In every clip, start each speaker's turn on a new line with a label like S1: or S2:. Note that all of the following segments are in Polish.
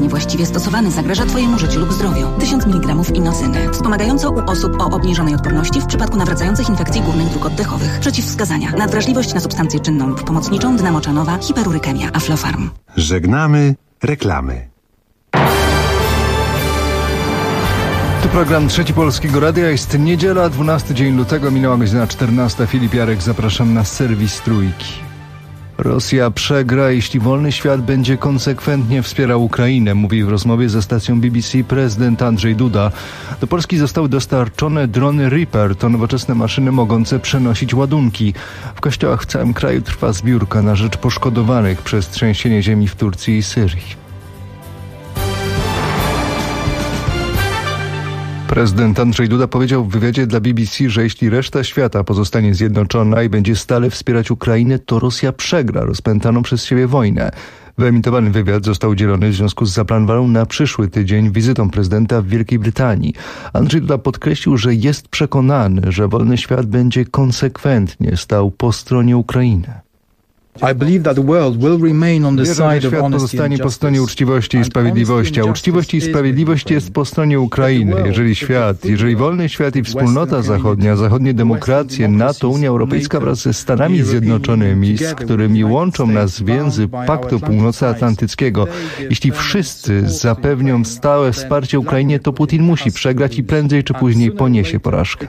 S1: niewłaściwie stosowany zagraża Twojemu życiu lub zdrowiu. 1000 mg inocyny. Wspomagająco u osób o obniżonej odporności w przypadku nawracających infekcji górnych dróg oddechowych. Przeciwwskazania. Nadwrażliwość na substancję czynną lub pomocniczą, dnamoczanowa, hiperurykemia. Aflofarm.
S2: Żegnamy reklamy.
S3: Tu program Trzeci Polskiego Radia. Jest niedziela, 12 dzień lutego, minęła godzina 14. Filip Jarek, zapraszam na serwis Trójki. Rosja przegra, jeśli wolny świat będzie konsekwentnie wspierał Ukrainę, mówi w rozmowie ze stacją BBC prezydent Andrzej Duda. Do Polski zostały dostarczone drony Reaper, to nowoczesne maszyny mogące przenosić ładunki. W kościołach w całym kraju trwa zbiórka na rzecz poszkodowanych przez trzęsienie ziemi w Turcji i Syrii. Prezydent Andrzej Duda powiedział w wywiadzie dla BBC, że jeśli reszta świata pozostanie zjednoczona i będzie stale wspierać Ukrainę, to Rosja przegra rozpętaną przez siebie wojnę. Wyemitowany wywiad został udzielony w związku z zaplanowaną na przyszły tydzień wizytą prezydenta w Wielkiej Brytanii. Andrzej Duda podkreślił, że jest przekonany, że wolny świat będzie konsekwentnie stał po stronie Ukrainy. Wierzę, że świat pozostanie po stronie uczciwości i sprawiedliwości, a uczciwość i sprawiedliwość jest po stronie Ukrainy. Jeżeli wolny świat i wspólnota zachodnia, zachodnie demokracje, NATO, Unia Europejska wraz ze Stanami Zjednoczonymi, z którymi łączą nas więzy Paktu Północnoatlantyckiego, jeśli wszyscy zapewnią stałe wsparcie Ukrainie, to Putin musi przegrać i prędzej czy później poniesie porażkę.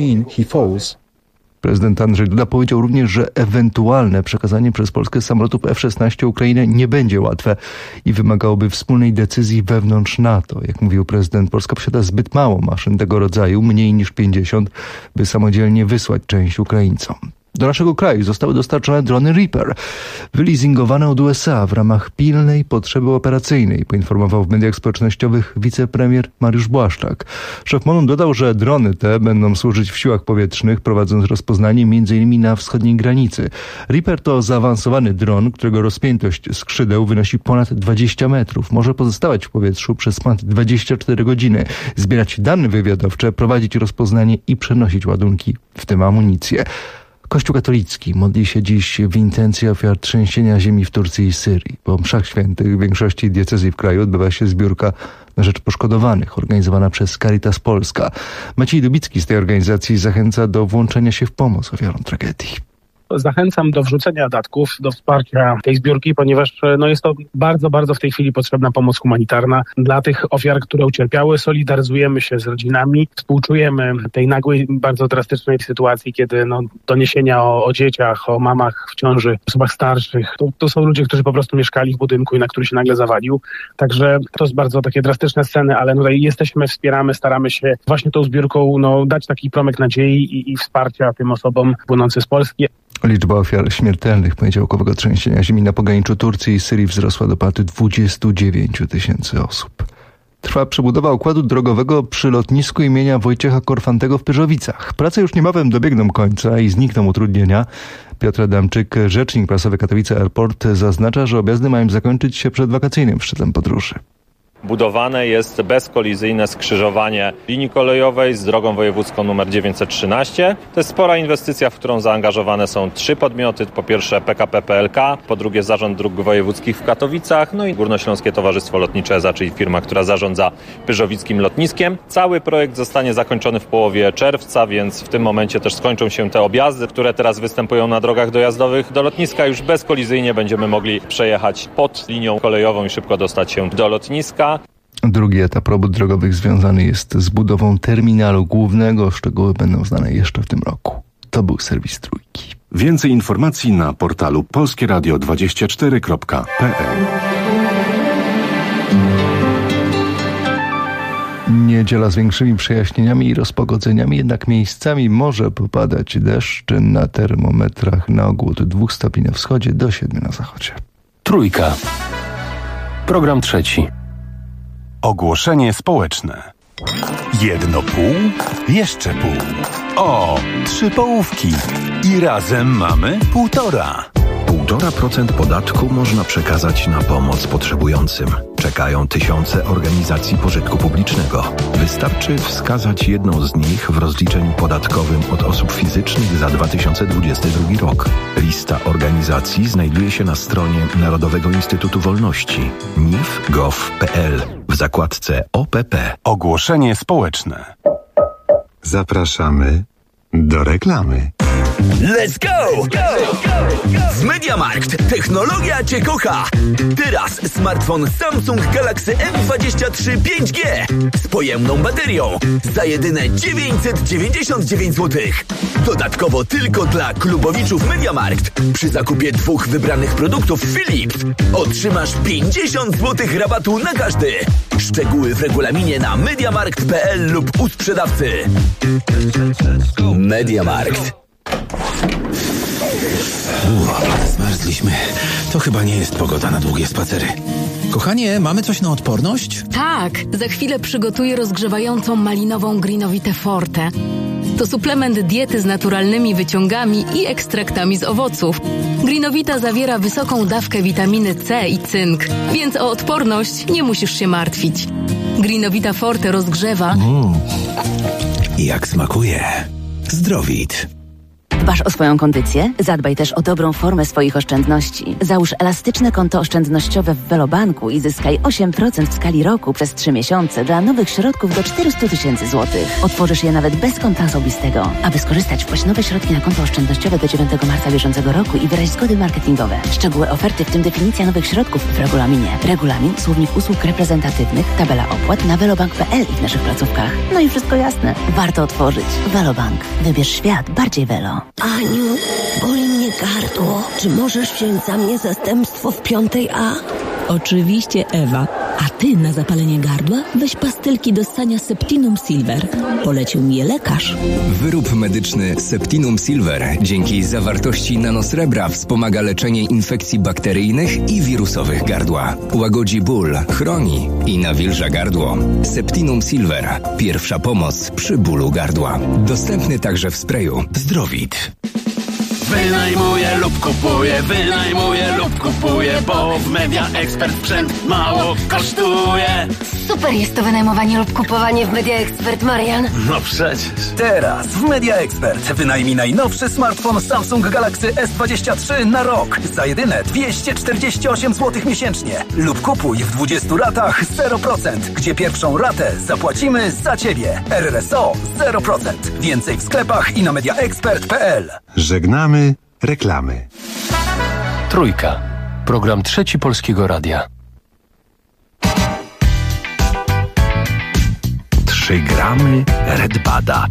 S3: Prezydent Andrzej Duda powiedział również, że ewentualne przekazanie przez Polskę samolotów F-16 Ukrainie nie będzie łatwe i wymagałoby wspólnej decyzji wewnątrz NATO. Jak mówił prezydent, Polska posiada zbyt mało maszyn tego rodzaju, mniej niż 50, by samodzielnie wysłać część Ukraińcom. Do naszego kraju zostały dostarczone drony Reaper, wyleasingowane od USA w ramach pilnej potrzeby operacyjnej, poinformował w mediach społecznościowych wicepremier Mariusz Błaszczak. Szef MON-u dodał, że drony te będą służyć w siłach powietrznych, prowadząc rozpoznanie m.in. na wschodniej granicy. Reaper to zaawansowany dron, którego rozpiętość skrzydeł wynosi ponad 20 metrów. Może pozostawać w powietrzu przez ponad 24 godziny, zbierać dane wywiadowcze, prowadzić rozpoznanie i przenosić ładunki, w tym amunicję. Kościół katolicki modli się dziś w intencji ofiar trzęsienia ziemi w Turcji i Syrii. Po mszach świętych w większości diecezji w kraju odbywa się zbiórka na rzecz poszkodowanych, organizowana przez Caritas Polska. Maciej Dubicki z tej organizacji zachęca do włączenia się w pomoc ofiarom tragedii.
S4: Zachęcam do wrzucenia datków, do wsparcia tej zbiórki, ponieważ jest to bardzo, bardzo w tej chwili potrzebna pomoc humanitarna dla tych ofiar, które ucierpiały. Solidaryzujemy się z rodzinami, współczujemy tej nagłej, bardzo drastycznej sytuacji, kiedy doniesienia o dzieciach, o mamach w ciąży, osobach starszych, to są ludzie, którzy po prostu mieszkali w budynku i na który się nagle zawalił. Także to jest bardzo takie drastyczne sceny, ale tutaj jesteśmy, wspieramy, staramy się właśnie tą zbiórką dać taki promyk nadziei i wsparcia tym osobom płynącym z Polski.
S3: Liczba ofiar śmiertelnych poniedziałkowego trzęsienia ziemi na pograniczu Turcji i Syrii wzrosła do ponad 29 000 osób. Trwa przebudowa układu drogowego przy lotnisku imienia Wojciecha Korfantego w Pyrzowicach. Prace już niebawem dobiegną końca i znikną utrudnienia. Piotr Adamczyk, rzecznik prasowy Katowice Airport, zaznacza, że objazdy mają zakończyć się przed wakacyjnym szczytem podróży.
S5: Budowane jest bezkolizyjne skrzyżowanie linii kolejowej z drogą wojewódzką nr 913. To jest spora inwestycja, w którą zaangażowane są 3 podmioty. Po pierwsze PKP PLK, po drugie Zarząd Dróg Wojewódzkich w Katowicach, i Górnośląskie Towarzystwo Lotnicze ESA, czyli firma, która zarządza pyrzowickim lotniskiem. Cały projekt zostanie zakończony w połowie czerwca, więc w tym momencie też skończą się te objazdy, które teraz występują na drogach dojazdowych do lotniska. Już bezkolizyjnie będziemy mogli przejechać pod linią kolejową i szybko dostać się do lotniska.
S3: Drugi etap robót drogowych związany jest z budową terminalu głównego. Szczegóły będą znane jeszcze w tym roku. To był serwis Trójki.
S2: Więcej informacji na portalu polskieradio24.pl.
S3: Niedziela z większymi przejaśnieniami i rozpogodzeniami, jednak miejscami może popadać deszcz. Na termometrach na ogół od 2 stopni na wschodzie do 7 na zachodzie.
S6: Trójka. Program trzeci.
S2: Ogłoszenie społeczne. 1 pół, jeszcze pół. O, 3 połówki. I razem mamy 1,5.
S7: 1,5% podatku można przekazać na pomoc potrzebującym. Czekają tysiące organizacji pożytku publicznego. Wystarczy wskazać jedną z nich w rozliczeniu podatkowym od osób fizycznych za 2022 rok. Lista organizacji znajduje się na stronie Narodowego Instytutu Wolności nif.gov.pl w zakładce OPP.
S2: Ogłoszenie społeczne. Zapraszamy do reklamy.
S8: Let's go! W MediaMarkt technologia Cię kocha! Teraz smartfon Samsung Galaxy M23 5G z pojemną baterią za jedyne 999 zł. Dodatkowo tylko dla klubowiczów MediaMarkt przy zakupie 2 wybranych produktów Philips otrzymasz 50 zł rabatu na każdy. Szczegóły w regulaminie na mediamarkt.pl lub u sprzedawcy. MediaMarkt.
S9: Zmarzliśmy. To chyba nie jest pogoda na długie spacery. Kochanie, mamy coś na odporność?
S10: Tak, za chwilę przygotuję rozgrzewającą malinową Greenovitę Forte. To suplement diety z naturalnymi wyciągami i ekstraktami z owoców. Greenovita zawiera wysoką dawkę witaminy C i cynk, więc o odporność nie musisz się martwić. Greenovita Forte rozgrzewa.
S9: Jak smakuje. Zdrowit.
S11: Dbasz o swoją kondycję? Zadbaj też o dobrą formę swoich oszczędności. Załóż elastyczne konto oszczędnościowe w Velobanku i zyskaj 8% w skali roku przez 3 miesiące dla nowych środków do 400 000 złotych. Otworzysz je nawet bez konta osobistego. Aby skorzystać, wpłać nowe środki na konto oszczędnościowe do 9 marca bieżącego roku i wyraź zgody marketingowe. Szczegóły oferty, w tym definicja nowych środków w regulaminie. Regulamin, słownik usług reprezentatywnych, tabela opłat na velobank.pl i w naszych placówkach. No i wszystko jasne. Warto otworzyć. Velobank. Wybierz świat bardziej Velo.
S12: Aniu, boli mnie gardło. Czy możesz wziąć za mnie zastępstwo w 5A?
S13: Oczywiście, Ewa. A ty na zapalenie gardła weź pastylki do ssania Septinum Silver. Polecił mi je lekarz.
S14: Wyrób medyczny Septinum Silver dzięki zawartości nanosrebra wspomaga leczenie infekcji bakteryjnych i wirusowych gardła. Łagodzi ból, chroni i nawilża gardło. Septinum Silver. Pierwsza pomoc przy bólu gardła. Dostępny także w sprayu. Zdrowit.
S15: Wynajmuję lub kupuję, bo w Media Expert sprzęt mało kosztuje.
S16: Super jest to wynajmowanie lub kupowanie w Media Expert, Marian.
S15: No przecież.
S8: Teraz w Media Expert wynajmij najnowszy smartfon Samsung Galaxy S23 na rok za jedyne 248 zł miesięcznie. Lub kupuj w 20 ratach 0%, gdzie pierwszą ratę zapłacimy za Ciebie. RRSO 0%. Więcej w sklepach i na mediaexpert.pl.
S2: Żegnamy reklamy.
S6: Trójka. Program Trzeci Polskiego Radia.
S7: 3 gramy Red Bada.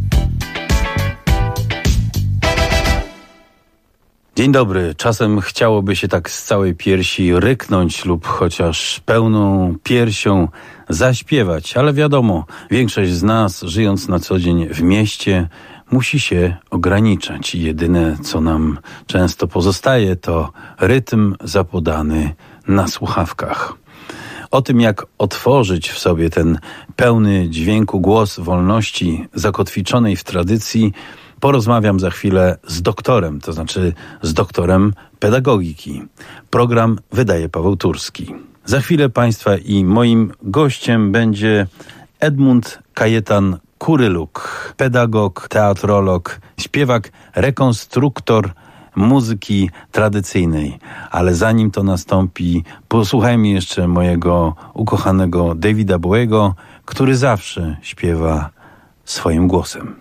S17: Dzień dobry. Czasem chciałoby się tak z całej piersi ryknąć lub chociaż pełną piersią zaśpiewać, ale wiadomo, większość z nas, żyjąc na co dzień w mieście, musi się ograniczać i jedyne, co nam często pozostaje, to rytm zapodany na słuchawkach. O tym, jak otworzyć w sobie ten pełny dźwięku głos wolności zakotwiczonej w tradycji, porozmawiam za chwilę z doktorem, to znaczy z doktorem pedagogiki. Program wydaje Paweł Turski. Za chwilę Państwa i moim gościem będzie Edmund Kajetan Kuryluk, pedagog, teatrolog, śpiewak, rekonstruktor muzyki tradycyjnej. Ale zanim to nastąpi, posłuchajmy jeszcze mojego ukochanego Davida Bowiego, który zawsze śpiewa swoim głosem.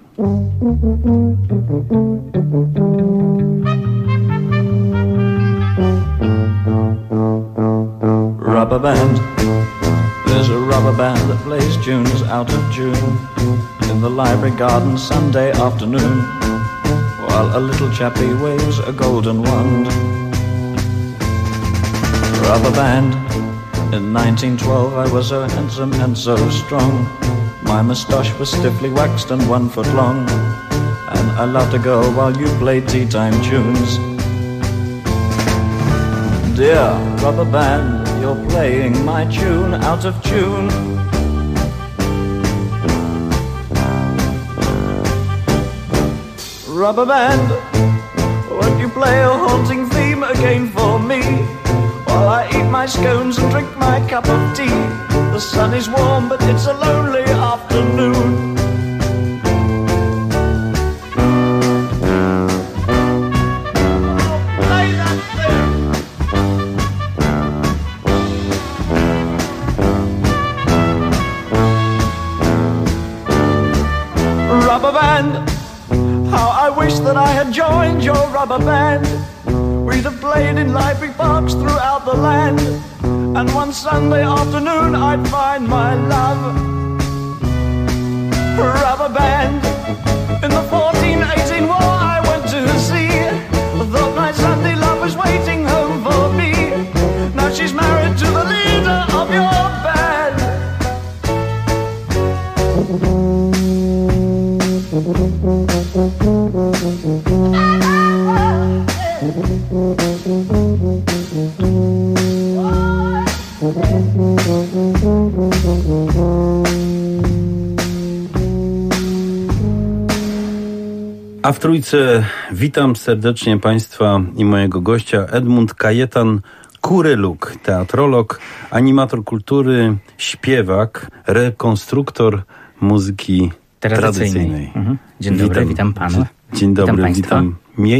S18: Rubber band. There's a rubber band that plays tunes out of June in the library garden Sunday afternoon, while a little chappie waves a golden wand. Rubber band. In 1912 I was so handsome and so strong. My moustache was stiffly waxed and 1 foot long, and I loved a girl while you played tea time tunes. Dear rubber band, you're playing my tune out of tune. Rubber band, what you play a haunting theme again for me, while I eat my scones and drink my cup of tea. The sun is warm, but it's a lonely afternoon. Rubber band, how I wish that I had joined your rubber band. We'd have played in library parks throughout the land, and one Sunday afternoon I'd find my love. Rubber band, in the 1418 war I went to sea. Thought my Sunday love was waiting home for me. Now she's married to the leader of your band.
S17: A w Trójce witam serdecznie Państwa i mojego gościa Edmund Kajetan Kuryluk, teatrolog, animator kultury, śpiewak, rekonstruktor muzyki tradycyjnej.
S19: Dzień dobry, witam Pana.
S17: Dzień dobry, witam.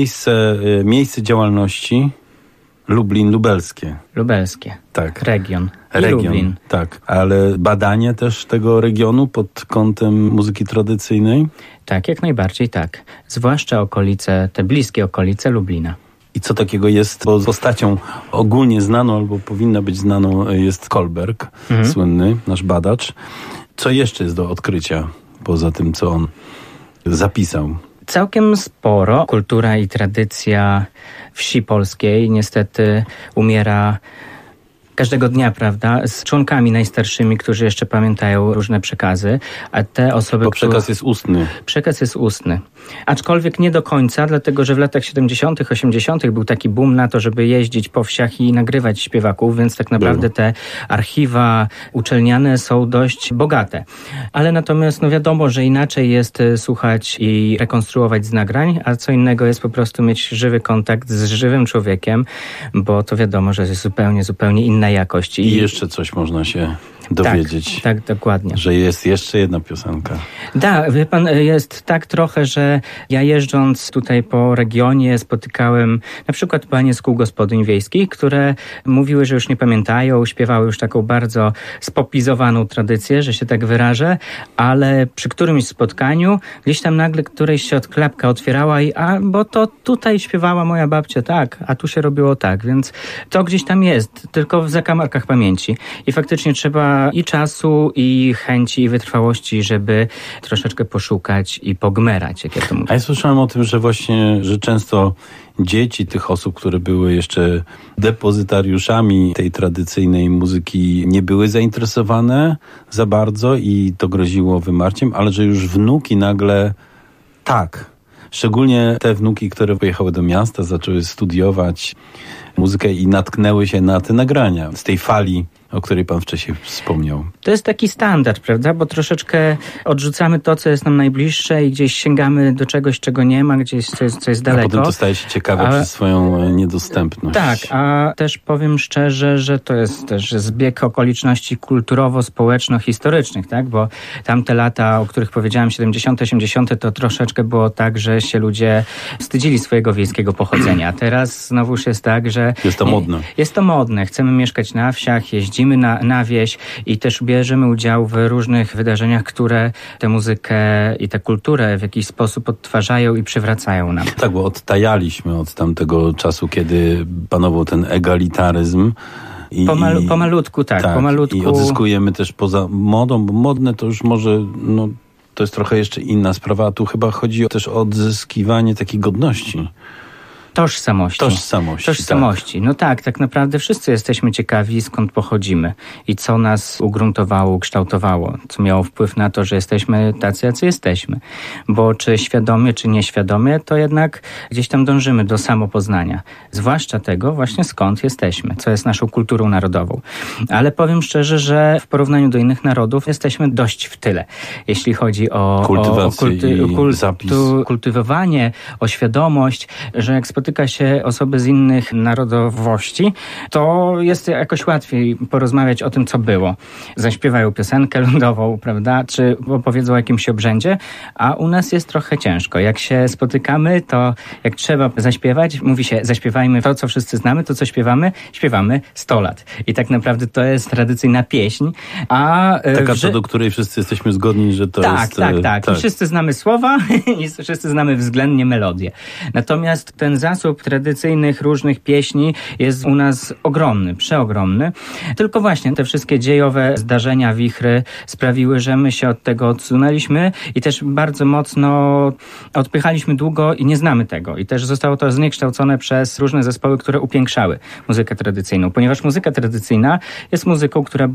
S17: Miejsce działalności Lublin Lubelskie.
S19: Lubelskie.
S17: Tak.
S19: Region.
S17: Lublin. Tak. Ale badanie też tego regionu pod kątem muzyki tradycyjnej?
S19: Tak, jak najbardziej tak. Zwłaszcza okolice, te bliskie okolice Lublina.
S17: I co takiego jest, bo postacią ogólnie znaną, albo powinna być znaną, jest Kolberg, słynny, nasz badacz. Co jeszcze jest do odkrycia, poza tym, co on zapisał?
S19: Całkiem sporo. Kultura i tradycja wsi polskiej niestety umiera każdego dnia, prawda, z członkami najstarszymi, którzy jeszcze pamiętają różne przekazy, a te osoby...
S17: Bo przekaz jest ustny.
S19: Przekaz jest ustny. Aczkolwiek nie do końca, dlatego że w latach 70., 80. był taki boom na to, żeby jeździć po wsiach i nagrywać śpiewaków, więc tak naprawdę te archiwa uczelniane są dość bogate. Ale natomiast no wiadomo, że inaczej jest słuchać i rekonstruować z nagrań, a co innego jest po prostu mieć żywy kontakt z żywym człowiekiem, bo to wiadomo, że jest zupełnie inna jakość.
S17: I jeszcze coś można się dowiedzieć.
S19: Tak, dokładnie.
S17: Że jest jeszcze jedna piosenka.
S19: Da, wie pan, jest tak trochę, że ja jeżdżąc tutaj po regionie spotykałem na przykład panie z kół gospodyń wiejskich, które mówiły, że już nie pamiętają, śpiewały już taką bardzo spopizowaną tradycję, że się tak wyrażę, ale przy którymś spotkaniu gdzieś tam nagle którejś się klapka otwierała i bo to tutaj śpiewała moja babcia tak, a tu się robiło tak, więc to gdzieś tam jest, tylko w zakamarkach pamięci. I faktycznie trzeba i czasu, i chęci, i wytrwałości, żeby troszeczkę poszukać i pogmerać, jak ja to mówię.
S17: A ja słyszałem o tym, że właśnie, że często dzieci tych osób, które były jeszcze depozytariuszami tej tradycyjnej muzyki, nie były zainteresowane za bardzo i to groziło wymarciem, ale że już wnuki nagle tak. Szczególnie te wnuki, które pojechały do miasta, zaczęły studiować muzykę i natknęły się na te nagrania z tej fali, o której pan wcześniej wspomniał.
S19: To jest taki standard, prawda? Bo troszeczkę odrzucamy to, co jest nam najbliższe i gdzieś sięgamy do czegoś, czego nie ma, gdzieś co jest daleko.
S17: A potem to staje się ciekawe przez swoją niedostępność.
S19: Tak, a też powiem szczerze, że to jest też zbieg okoliczności kulturowo-społeczno-historycznych, tak? Bo tamte lata, o których powiedziałem, 70., 80., to troszeczkę było tak, że się ludzie wstydzili swojego wiejskiego pochodzenia. Teraz znowuż jest tak, że...
S17: Jest to modne.
S19: Jest to modne. Chcemy mieszkać na wsiach, jeździmy na wieś i też bierzemy udział w różnych wydarzeniach, które tę muzykę i tę kulturę w jakiś sposób odtwarzają i przywracają nam.
S17: Tak, bo odtajaliśmy od tamtego czasu, kiedy panował ten egalitaryzm.
S19: Pomalutku, tak. Pomalutku.
S17: I odzyskujemy też poza modą, bo modne to już może... to jest trochę jeszcze inna sprawa, a tu chyba chodzi też o odzyskiwanie takiej godności.
S19: Tożsamości. No tak naprawdę wszyscy jesteśmy ciekawi, skąd pochodzimy i co nas ugruntowało, ukształtowało, co miało wpływ na to, że jesteśmy tacy, jacy jesteśmy. Bo czy świadomie, czy nieświadomie, to jednak gdzieś tam dążymy do samopoznania. Zwłaszcza tego właśnie skąd jesteśmy, co jest naszą kulturą narodową. Ale powiem szczerze, że w porównaniu do innych narodów jesteśmy dość w tyle. Jeśli chodzi o kultywowanie, o świadomość, że jak spotykamy spotyka się osoby z innych narodowości, to jest jakoś łatwiej porozmawiać o tym, co było. Zaśpiewają piosenkę ludową, prawda, czy opowiedzą o jakimś obrzędzie, a u nas jest trochę ciężko. Jak się spotykamy, to jak trzeba zaśpiewać, mówi się, zaśpiewajmy to, co wszyscy znamy, to, co śpiewamy 100 lat. I tak naprawdę to jest tradycyjna pieśń.
S17: Taka, co do której wszyscy jesteśmy zgodni, że to jest...
S19: Tak. I wszyscy znamy słowa i wszyscy znamy względnie melodię. Natomiast ten zasób tradycyjnych, różnych pieśni jest u nas ogromny, przeogromny. Tylko właśnie te wszystkie dziejowe zdarzenia, wichry sprawiły, że my się od tego odsunęliśmy i też bardzo mocno odpychaliśmy długo i nie znamy tego. I też zostało to zniekształcone przez różne zespoły, które upiększały muzykę tradycyjną. Ponieważ muzyka tradycyjna jest muzyką, która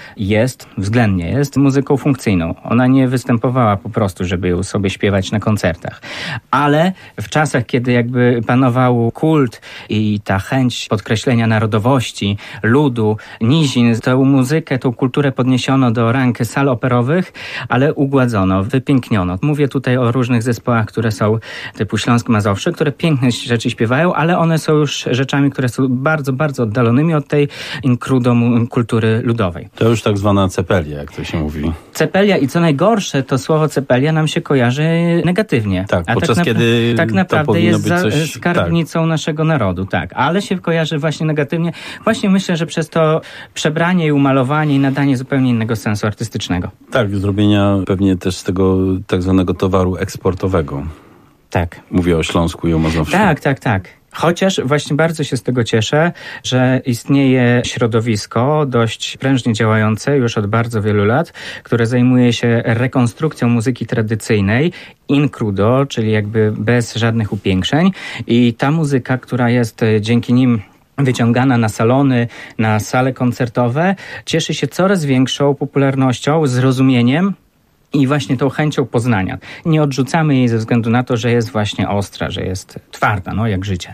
S19: względnie jest muzyką funkcyjną. Ona nie występowała po prostu, żeby ją sobie śpiewać na koncertach. Ale w czasach, kiedy jakby panował kult i ta chęć podkreślenia narodowości, ludu, nizin, tę muzykę, tą kulturę podniesiono do rank sal operowych, ale ugładzono, wypiękniono. Mówię tutaj o różnych zespołach, które są typu Śląsk-Mazowsze, które piękne rzeczy śpiewają, ale one są już rzeczami, które są bardzo, bardzo oddalonymi od tej inkrudo kultury ludowej.
S17: To już tak zwana cepelia, jak to się mówi.
S19: Cepelia i co najgorsze, to słowo cepelia nam się kojarzy negatywnie.
S17: Tak, podczas kiedy
S19: tak naprawdę jest
S17: coś...
S19: skarbnicą naszego narodu, tak. Ale się kojarzy właśnie negatywnie. Właśnie myślę, że przez to przebranie i umalowanie i nadanie zupełnie innego sensu artystycznego.
S17: Tak, zrobienia pewnie też z tego tak zwanego towaru eksportowego.
S19: Tak.
S17: Mówię o Śląsku i o Mazowszu.
S19: Tak. Chociaż właśnie bardzo się z tego cieszę, że istnieje środowisko dość prężnie działające już od bardzo wielu lat, które zajmuje się rekonstrukcją muzyki tradycyjnej in crudo, czyli jakby bez żadnych upiększeń. I ta muzyka, która jest dzięki nim wyciągana na salony, na sale koncertowe, cieszy się coraz większą popularnością, zrozumieniem i właśnie tą chęcią poznania. Nie odrzucamy jej ze względu na to, że jest właśnie ostra, że jest twarda, jak życie.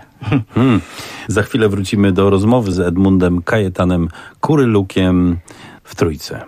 S17: Za chwilę wrócimy do rozmowy z Edmundem Kajetanem Kurylukiem w Trójce.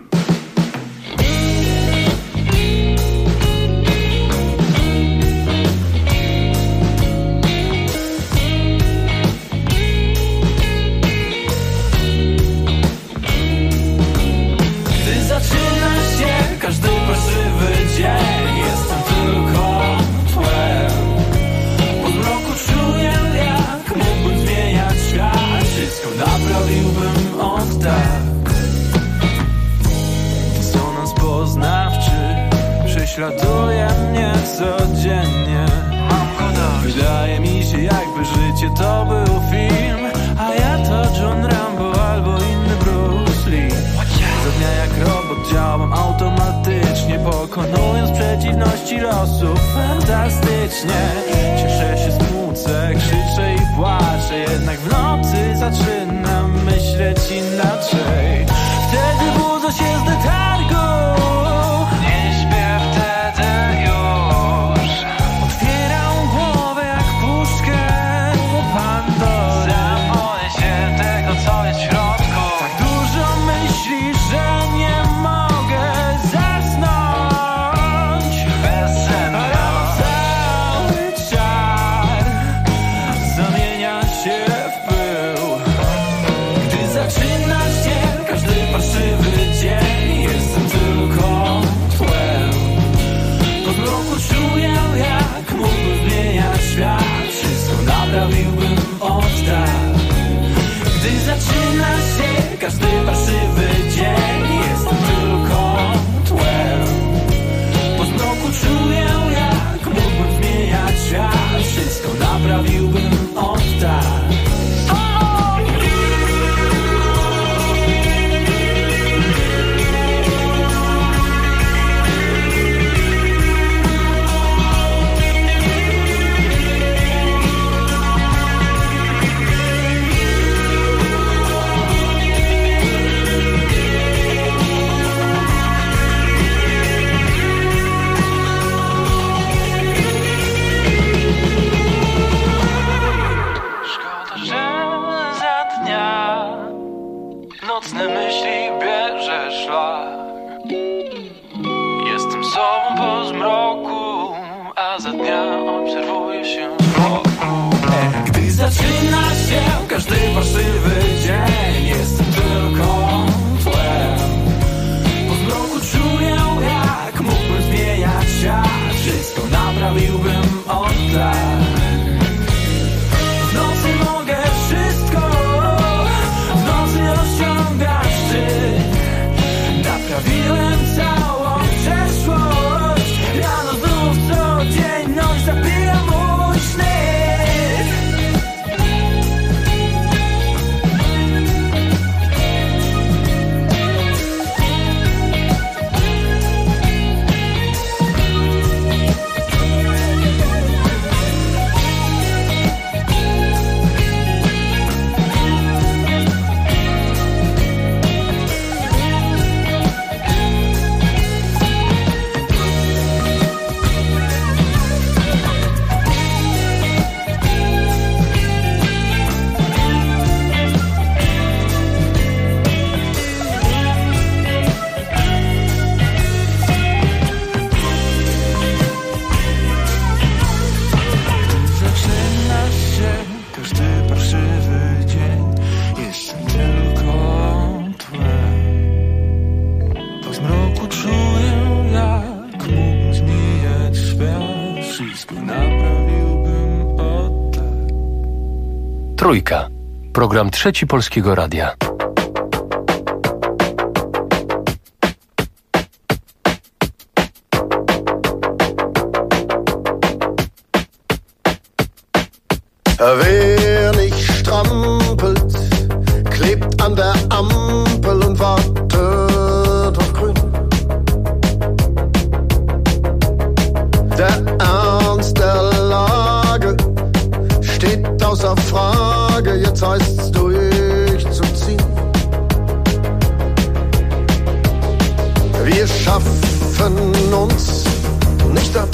S20: Prześladuje mnie codziennie. Wydaje mi się, jakby życie to był film, a ja to John Rambo albo inny Bruce Lee. Za dnia jak robot działam automatycznie, pokonując przeciwności losu fantastycznie. Cieszę się, smucę, krzyczę i płaczę, jednak w nocy zaczynam myśleć inaczej. Wtedy budzę się z letargu. Każdy parszywy dzień jestem tylko tłem. Po zmroku czuję, jak mógłbym zmieniać świat. Wszystko naprawiłbym od tak. Nocne myśli bierze szlak. Jestem sobą po zmroku, a za dnia obserwuję się wokół. Gdy Zaczyna się każdy waszywy dzień, jestem tylko tłem. Po zmroku czuję, jak mógłbym zmieniać świat, wszystko naprawiłbym od tak. W nocy mogę wszystko, w nocy osiągać szczyt. Naprawiłem całą przeszłość, rano znów codzienność zabija mój śnieg.
S6: Trójka. Program Trzeci Polskiego Radia.
S21: Wer nicht strampelt, klebt an der Ampel und wartet auf Grün. Der Ernst der Lage steht außer Frage, jetzt heißt's durchzuziehen. Wir schaffen uns nicht ab.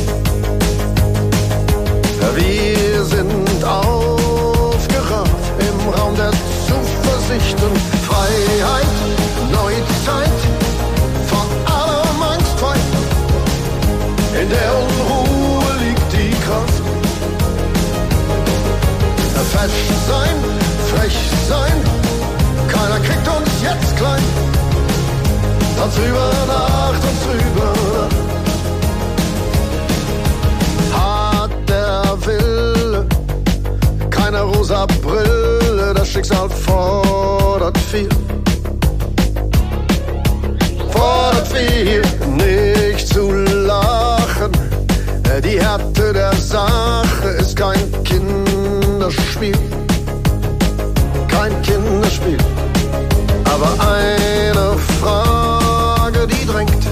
S21: Wir sind aufgerafft im Raum der Zuversicht und Freiheit, Neuzeit, vor allem angstfrei. In der Unruhe liegt die Kraft. Fesch sein, frech sein, keiner kriegt uns jetzt klein. Tanz über Nacht, tanz über Nacht. Hat der Wille keine rosa Brille, das Schicksal fordert viel. Fordert viel, nicht zu lachen. Die Härte der Sache ist kein Kinderspiel. Kein Kinderspiel. Aber eine Frage, die drängt.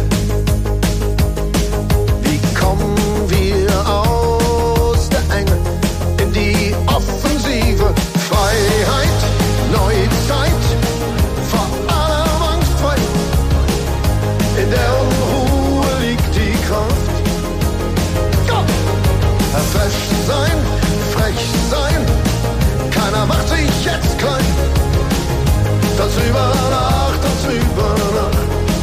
S21: Wie kommen wir aus der Enge in die Offensive? Freiheit, Neuzeit, vor allem angstfrei. In der Unruhe liegt die Kraft. Fesch sein, frech sein, keiner macht sich jetzt klein. Tanz über Nacht, tanz über Nacht.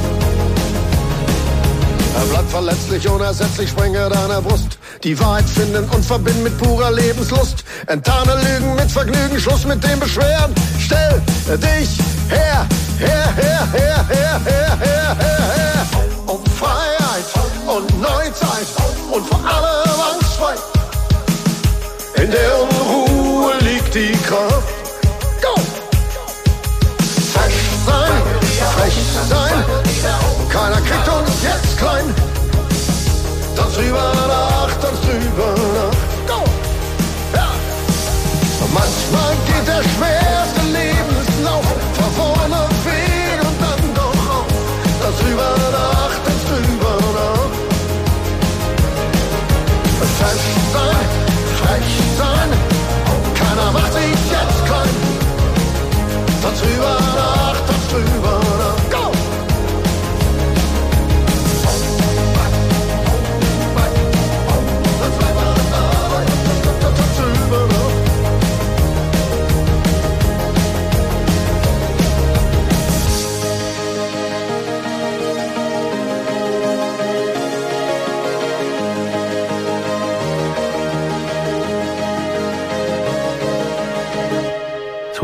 S21: Er bleibt verletzlich, unersetzlich, sprenge deiner Brust. Die Wahrheit finden und verbinden mit purer Lebenslust. Enttarne Lügen mit Vergnügen, Schluss mit dem Beschweren. Stell dich her, her, her, her, her, her, her, her, her. Um Freiheit und Neuzeit und vor allem angstfrei. In der Unruhe liegt die Kraft. Go! Fesch sein, frech sein, keiner kriegt uns jetzt klein. Tanz über Nacht, tanz über Nacht. Go! Ja! Manchmal geht der schwerste Lebenslauf von vorne weg und dann doch auf.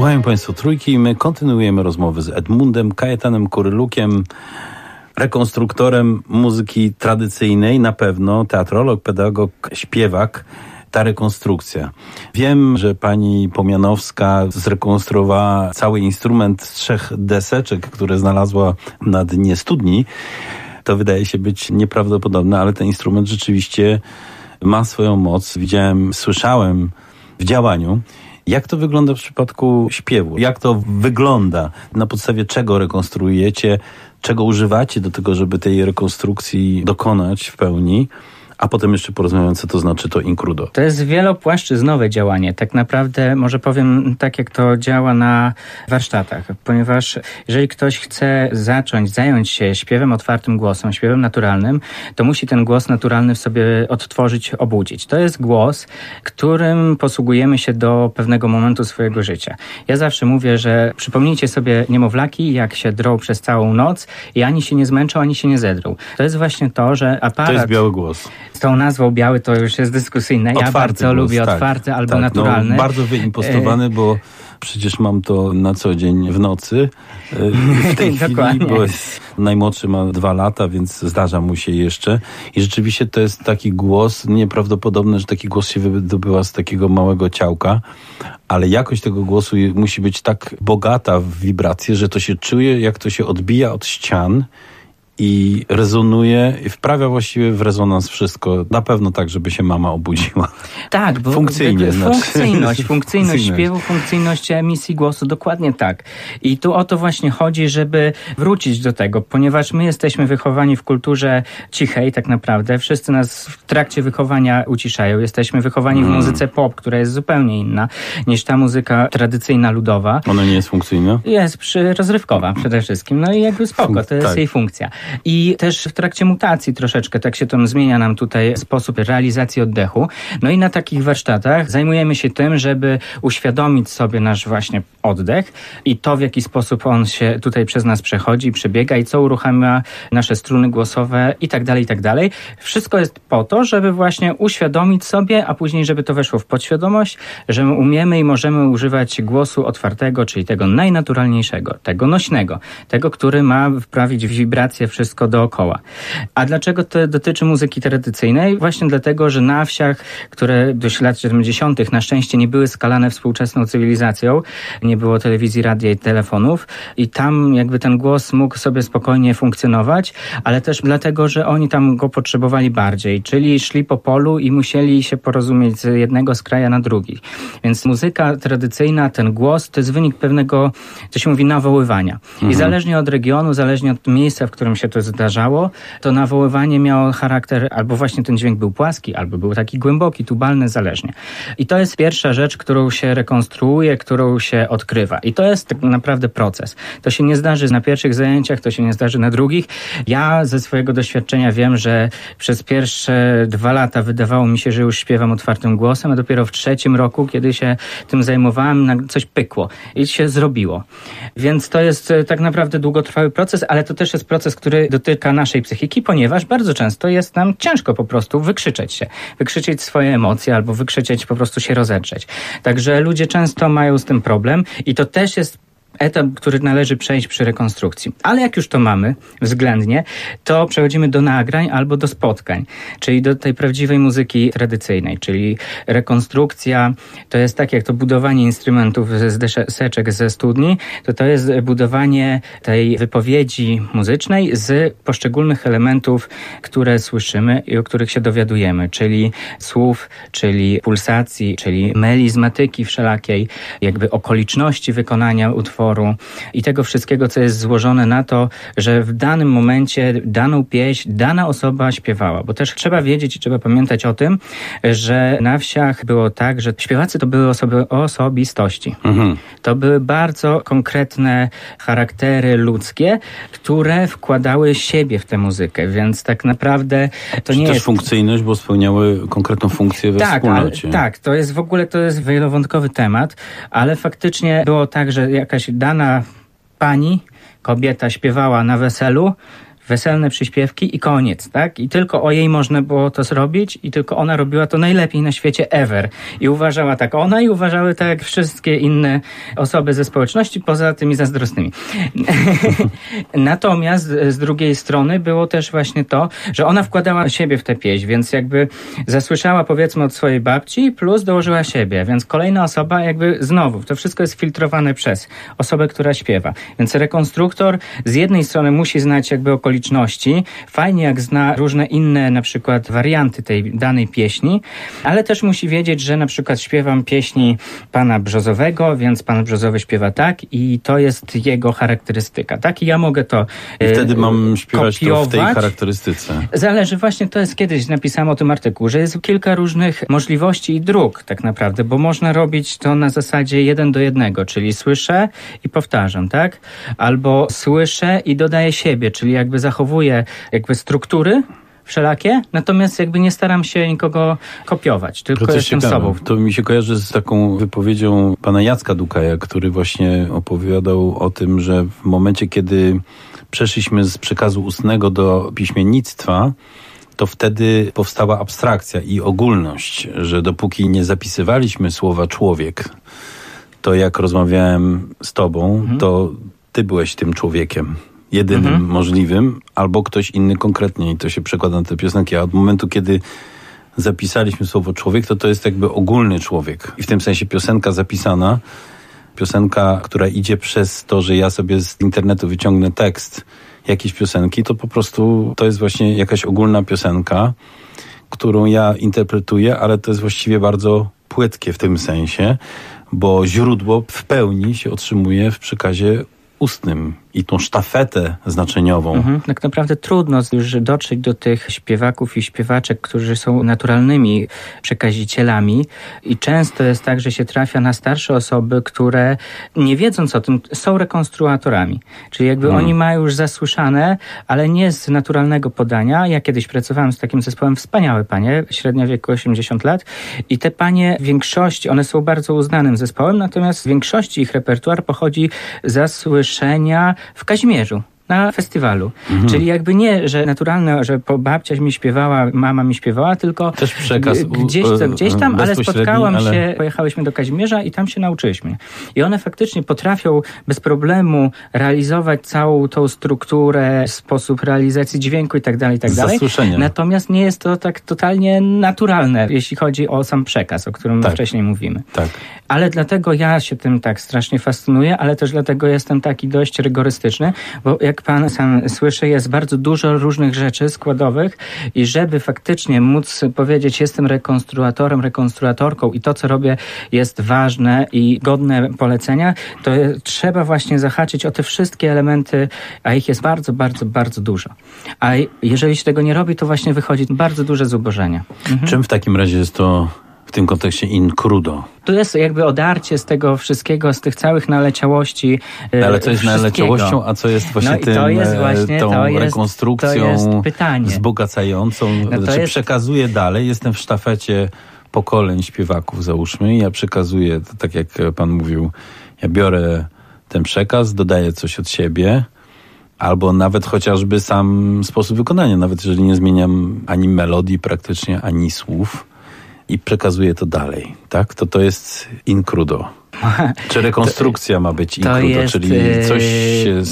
S17: Słuchają Państwo Trójki i my kontynuujemy rozmowy z Edmundem Kajetanem Kurylukiem, rekonstruktorem muzyki tradycyjnej, na pewno teatrolog, pedagog, śpiewak. Ta rekonstrukcja. Wiem, że pani Pomianowska zrekonstruowała cały instrument z 3 deseczek, które znalazła na dnie studni. To wydaje się być nieprawdopodobne, ale ten instrument rzeczywiście ma swoją moc. Widziałem, słyszałem w działaniu. Jak to wygląda w przypadku śpiewu? Jak to wygląda? Na podstawie czego rekonstruujecie? Czego używacie do tego, żeby tej rekonstrukcji dokonać w pełni? A potem jeszcze porozmawiamy, co to znaczy to inkrudo.
S19: To jest wielopłaszczyznowe działanie. Tak naprawdę, może powiem tak, jak to działa na warsztatach. Ponieważ jeżeli ktoś chce zająć się śpiewem otwartym głosem, śpiewem naturalnym, to musi ten głos naturalny w sobie odtworzyć, obudzić. To jest głos, którym posługujemy się do pewnego momentu swojego życia. Ja zawsze mówię, że przypomnijcie sobie niemowlaki, jak się drą przez całą noc i ani się nie zmęczą, ani się nie zedrą. To jest właśnie to, że aparat...
S17: To jest biały głos.
S19: Z tą nazwą biały to już jest dyskusyjne. Ja bardzo głos, lubię otwarty albo naturalny.
S17: No, bardzo wyimpostowany, bo przecież mam to na co dzień w nocy. W tej chwili, bo najmłodszy ma 2 lata, więc zdarza mu się jeszcze. I rzeczywiście to jest taki głos nieprawdopodobny, że taki głos się wydobywa z takiego małego ciałka. Ale jakość tego głosu musi być tak bogata w wibracje, że to się czuje, jak to się odbija od ścian i rezonuje, i wprawia właściwie w rezonans wszystko. Na pewno tak, żeby się mama obudziła.
S19: Tak, bo
S17: funkcyjnie
S19: funkcyjność śpiewu, funkcyjność emisji głosu, dokładnie tak. I tu o to właśnie chodzi, żeby wrócić do tego, ponieważ my jesteśmy wychowani w kulturze cichej tak naprawdę. Wszyscy nas w trakcie wychowania uciszają. Jesteśmy wychowani w muzyce pop, która jest zupełnie inna niż ta muzyka tradycyjna, ludowa.
S17: Ona nie jest funkcyjna?
S19: Jest rozrywkowa przede wszystkim. No i jakby spoko, to jest jej funkcja. I też w trakcie mutacji troszeczkę tak się to zmienia nam tutaj sposób realizacji oddechu. No i na takich warsztatach zajmujemy się tym, żeby uświadomić sobie nasz właśnie oddech i to, w jaki sposób on się tutaj przez nas przechodzi, przebiega i co uruchamia nasze struny głosowe i tak dalej, i tak dalej. Wszystko jest po to, żeby właśnie uświadomić sobie, a później, żeby to weszło w podświadomość, że my umiemy i możemy używać głosu otwartego, czyli tego najnaturalniejszego, tego nośnego, tego, który ma wprawić w wibrację wszystko dookoła. A dlaczego to dotyczy muzyki tradycyjnej? Właśnie dlatego, że na wsiach, które do lat 70. na szczęście nie były skalane współczesną cywilizacją, nie było telewizji, radia i telefonów i tam jakby ten głos mógł sobie spokojnie funkcjonować, ale też dlatego, że oni tam go potrzebowali bardziej, czyli szli po polu i musieli się porozumieć z jednego z kraja na drugi. Więc muzyka tradycyjna, ten głos, to jest wynik pewnego, to się mówi, nawoływania. I zależnie od regionu, zależnie od miejsca, w którym się to zdarzało, to nawoływanie miało charakter, albo właśnie ten dźwięk był płaski, albo był taki głęboki, tubalny, zależnie. I to jest pierwsza rzecz, którą się rekonstruuje, którą się odkrywa. I to jest tak naprawdę proces. To się nie zdarzy na pierwszych zajęciach, to się nie zdarzy na drugich. Ja ze swojego doświadczenia wiem, że przez pierwsze 2 lata wydawało mi się, że już śpiewam otwartym głosem, a dopiero w 3. roku, kiedy się tym zajmowałem, coś pykło i się zrobiło. Więc to jest tak naprawdę długotrwały proces, ale to też jest proces, który dotyka naszej psychiki, ponieważ bardzo często jest nam ciężko po prostu wykrzyczeć swoje emocje albo wykrzyczeć, po prostu się rozedrzeć. Także ludzie często mają z tym problem i to też jest etap, który należy przejść przy rekonstrukcji. Ale jak już to mamy względnie, to przechodzimy do nagrań albo do spotkań, czyli do tej prawdziwej muzyki tradycyjnej, czyli rekonstrukcja to jest tak jak to budowanie instrumentów z deseczek ze studni, to jest budowanie tej wypowiedzi muzycznej z poszczególnych elementów, które słyszymy i o których się dowiadujemy, czyli słów, czyli pulsacji, czyli melizmatyki wszelakiej, jakby okoliczności wykonania utworu i tego wszystkiego, co jest złożone na to, że w danym momencie daną pieśń, dana osoba śpiewała. Bo też trzeba wiedzieć i trzeba pamiętać o tym, że na wsiach było tak, że śpiewacy to były osobistości. To były bardzo konkretne charaktery ludzkie, które wkładały siebie w tę muzykę, więc tak naprawdę to nie
S17: też
S19: jest...
S17: funkcyjność, bo spełniały konkretną funkcję we wspólnocie.
S19: Tak, to jest w ogóle wielowątkowy temat, ale faktycznie było tak, że jakaś dana pani, kobieta śpiewała na weselu, weselne przyśpiewki i koniec, tak? I tylko o jej można było to zrobić i tylko ona robiła to najlepiej na świecie ever. I uważała tak ona i uważały tak wszystkie inne osoby ze społeczności, poza tymi zazdrosnymi. Natomiast z drugiej strony było też właśnie to, że ona wkładała siebie w tę pieśń, więc jakby zasłyszała powiedzmy od swojej babci, plus dołożyła siebie, więc kolejna osoba jakby znowu, to wszystko jest filtrowane przez osobę, która śpiewa. Więc rekonstruktor z jednej strony musi znać jakby okoliczności, fajnie jak zna różne inne na przykład warianty tej danej pieśni, ale też musi wiedzieć, że na przykład śpiewam pieśni pana Brzozowego, więc pan Brzozowy śpiewa tak i to jest jego charakterystyka, tak? I ja mogę to
S17: I wtedy mam śpiewać
S19: kopiować.
S17: to w tej charakterystyce.
S19: Zależy, właśnie to jest kiedyś napisałem o tym artykuł, że jest kilka różnych możliwości i dróg tak naprawdę, bo można robić to na zasadzie 1 do 1, czyli słyszę i powtarzam, tak? Albo słyszę i dodaję siebie, czyli jakby zachowuję jakby struktury wszelakie, natomiast jakby nie staram się nikogo kopiować, tylko jestem sobą.
S17: To mi się kojarzy z taką wypowiedzią pana Jacka Dukaja, który właśnie opowiadał o tym, że w momencie, kiedy przeszliśmy z przekazu ustnego do piśmiennictwa, to wtedy powstała abstrakcja i ogólność, że dopóki nie zapisywaliśmy słowa człowiek, to jak rozmawiałem z tobą, to ty byłeś tym człowiekiem. Jedynym możliwym, albo ktoś inny konkretnie i to się przekłada na te piosenki. A od momentu, kiedy zapisaliśmy słowo człowiek, to jest jakby ogólny człowiek. I w tym sensie piosenka zapisana, piosenka, która idzie przez to, że ja sobie z internetu wyciągnę tekst jakiejś piosenki, to po prostu to jest właśnie jakaś ogólna piosenka, którą ja interpretuję, ale to jest właściwie bardzo płytkie w tym sensie, bo źródło w pełni się otrzymuje w przekazie ustnym i tą sztafetę znaczeniową.
S19: Tak naprawdę trudno już dotrzeć do tych śpiewaków i śpiewaczek, którzy są naturalnymi przekazicielami i często jest tak, że się trafia na starsze osoby, które nie wiedząc o tym są rekonstruatorami. Czyli jakby oni mają już zasłyszane, ale nie z naturalnego podania. Ja kiedyś pracowałem z takim zespołem, wspaniałe panie, średnia wieku 80 lat i te panie w większości, one są bardzo uznanym zespołem, natomiast w większości ich repertuar pochodzi z słyszenia w Kazimierzu na festiwalu. Czyli jakby nie, że naturalne, że babcia mi śpiewała, mama mi śpiewała, tylko
S17: też przekaz
S19: gdzieś tam, ale spotkałam się, pojechałyśmy do Kazimierza i tam się nauczyliśmy. I one faktycznie potrafią bez problemu realizować całą tą strukturę, sposób realizacji dźwięku i tak dalej, i tak dalej. Natomiast nie jest to tak totalnie naturalne, jeśli chodzi o sam przekaz, o którym wcześniej mówimy.
S17: Tak.
S19: Ale dlatego ja się tym tak strasznie fascynuję, ale też dlatego jestem taki dość rygorystyczny, bo jak pan sam słyszy, jest bardzo dużo różnych rzeczy składowych i żeby faktycznie móc powiedzieć, jestem rekonstruatorem, rekonstruatorką i to, co robię, jest ważne i godne polecenia, to trzeba właśnie zahaczyć o te wszystkie elementy, a ich jest bardzo, bardzo, bardzo dużo. A jeżeli się tego nie robi, to właśnie wychodzi bardzo duże zubożenie.
S17: Czym w takim razie jest to w tym kontekście in crudo?
S19: Tu jest jakby odarcie z tego wszystkiego, z tych całych naleciałości.
S17: Ale co jest naleciałością, a co jest właśnie tą rekonstrukcją wzbogacającą? Przekazuję dalej, jestem w sztafecie pokoleń śpiewaków, załóżmy, i ja przekazuję, tak jak pan mówił, ja biorę ten przekaz, dodaję coś od siebie, albo nawet chociażby sam sposób wykonania, nawet jeżeli nie zmieniam ani melodii praktycznie, ani słów, i przekazuje to dalej, tak? To jest in crudo. Czy rekonstrukcja ma być in crudo, czyli coś się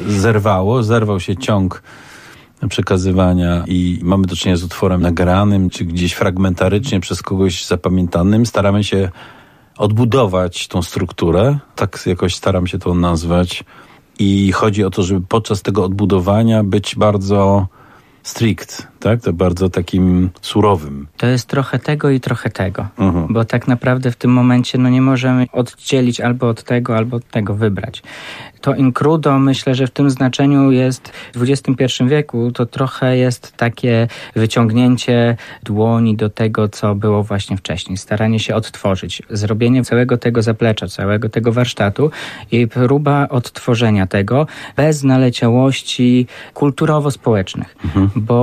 S17: zerwał się ciąg przekazywania i mamy do czynienia z utworem nagranym, czy gdzieś fragmentarycznie przez kogoś zapamiętanym. Staramy się odbudować tą strukturę, tak jakoś staram się to nazwać, i chodzi o to, żeby podczas tego odbudowania być bardzo strict, tak? To bardzo takim surowym.
S19: To jest trochę tego i trochę tego, bo tak naprawdę w tym momencie nie możemy oddzielić albo od tego wybrać. To in crudo, myślę, że w tym znaczeniu jest w XXI wieku, to trochę jest takie wyciągnięcie dłoni do tego, co było właśnie wcześniej. Staranie się odtworzyć, zrobienie całego tego zaplecza, całego tego warsztatu i próba odtworzenia tego bez naleciałości kulturowo-społecznych. Bo wiadomo,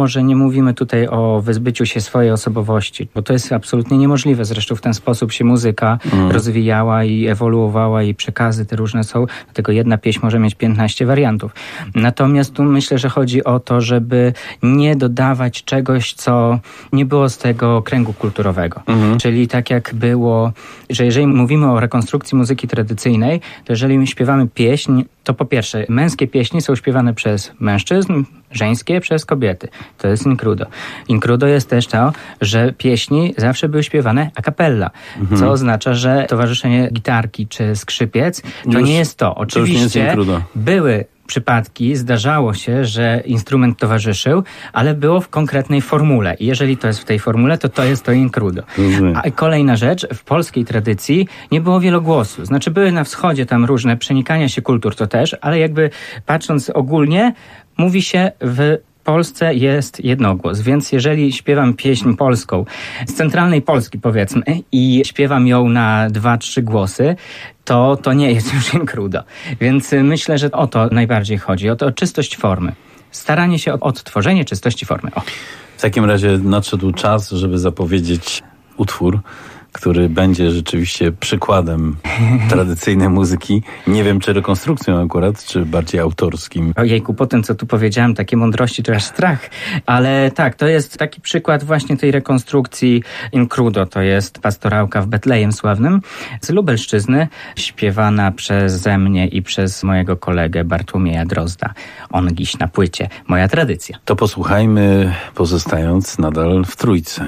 S19: wiadomo, że nie mówimy tutaj o wyzbyciu się swojej osobowości, bo to jest absolutnie niemożliwe. Zresztą w ten sposób się muzyka rozwijała i ewoluowała i przekazy te różne są. Dlatego jedna pieśń może mieć 15 wariantów. Natomiast tu myślę, że chodzi o to, żeby nie dodawać czegoś, co nie było z tego kręgu kulturowego. Czyli tak jak było, że jeżeli mówimy o rekonstrukcji muzyki tradycyjnej, to jeżeli my śpiewamy pieśń, to po pierwsze, męskie pieśni są śpiewane przez mężczyzn, żeńskie przez kobiety. To jest incrudo. Incrudo jest też to, że pieśni zawsze były śpiewane a cappella, co oznacza, że towarzyszenie gitarki czy skrzypiec to nie jest to. Oczywiście były przypadki, zdarzało się, że instrument towarzyszył, ale było w konkretnej formule. I jeżeli to jest w tej formule, to jest to incrudo. A kolejna rzecz, w polskiej tradycji nie było wielogłosu. Znaczy były na wschodzie tam różne przenikania się kultur, to też, ale jakby patrząc ogólnie, mówi się w Polsce jest jednogłos, więc jeżeli śpiewam pieśń polską, z centralnej Polski powiedzmy, i śpiewam ją na 2-3 głosy, to nie jest już incrudo. Więc myślę, że o to najbardziej chodzi, o czystość formy. Staranie się o odtworzenie czystości formy.
S17: W takim razie nadszedł czas, żeby zapowiedzieć utwór, który będzie rzeczywiście przykładem tradycyjnej muzyki. Nie wiem, czy rekonstrukcją akurat, czy bardziej autorskim.
S19: Ojejku, po tym, co tu powiedziałem, takie mądrości, to aż strach. Ale tak, to jest taki przykład właśnie tej rekonstrukcji incrudo. To jest pastorałka w Betlejem Sławnym z Lubelszczyzny, śpiewana przeze mnie i przez mojego kolegę Bartłomieja Drozda. On dziś na płycie. Moja tradycja.
S17: To posłuchajmy, pozostając nadal w trójce.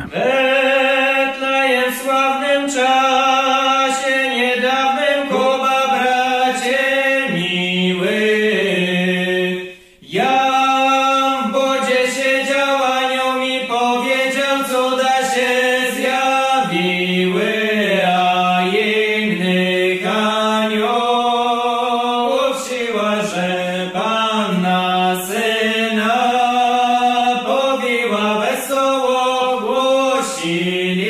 S1: W sławnym czasie niedawnym Kuba, bracie miły, jam w bodzie siedział, anioł mi powiedział, cuda się zjawiły, a innych aniołów siła, że Panna Syna powiła, wesoło głosili.